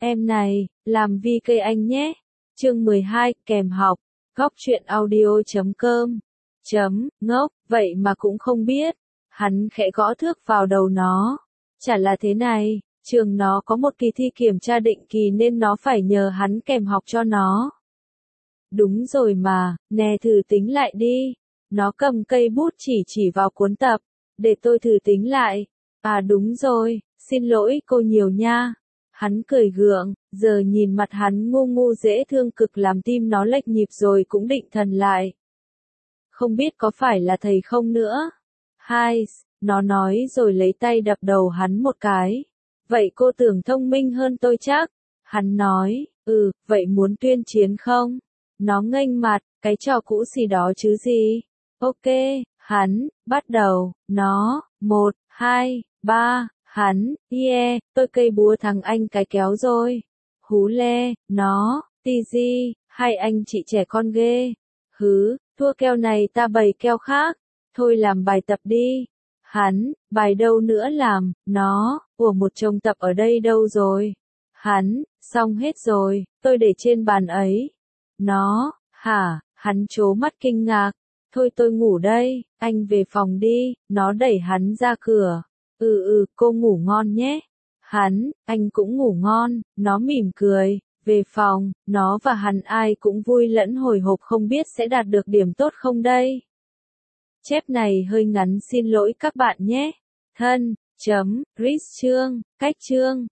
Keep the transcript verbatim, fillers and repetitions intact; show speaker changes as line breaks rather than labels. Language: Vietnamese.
Em này, làm vi cây anh nhé. Chương mười hai, kèm học. Góc truyện audio chấm com. Chấm, ngốc, vậy mà cũng không biết. Hắn khẽ gõ thước vào đầu nó. Chả là thế này, trường nó có một kỳ thi kiểm tra định kỳ nên nó phải nhờ hắn kèm học cho nó. Đúng rồi mà, nè thử tính lại đi. Nó cầm cây bút chỉ chỉ vào cuốn tập. Để tôi thử tính lại. À đúng rồi, xin lỗi cô nhiều nha. Hắn cười gượng, giờ nhìn mặt hắn ngu ngu dễ thương cực làm tim nó lệch nhịp rồi cũng định thần lại. Không biết có phải là thầy không nữa? Hai, nó nói rồi lấy tay đập đầu hắn một cái. Vậy cô tưởng thông minh hơn tôi chắc? Hắn nói, ừ, vậy muốn tuyên chiến không? Nó nghênh mặt, cái trò cũ gì đó chứ gì? Ok, hắn, bắt đầu, nó, một, hai, ba. Hắn, yeah, tôi cây búa thằng anh cái kéo rồi. Hú le, nó, ti di, hai anh chị trẻ con ghê. Hứ, thua keo này ta bày keo khác. Thôi làm bài tập đi. Hắn, bài đâu nữa làm, nó, của một chồng tập ở đây đâu rồi? Hắn, xong hết rồi, tôi để trên bàn ấy. Nó, hả, hắn trố mắt kinh ngạc. Thôi tôi ngủ đây, anh về phòng đi, nó đẩy hắn ra cửa. Ừ ừ, cô ngủ ngon nhé. Hắn, anh cũng ngủ ngon, nó mỉm cười, về phòng, nó và hắn ai cũng vui lẫn hồi hộp không biết sẽ đạt được điểm tốt không đây. Chép này hơi ngắn xin lỗi các bạn nhé. Thân, chấm, Chris chương, cách chương.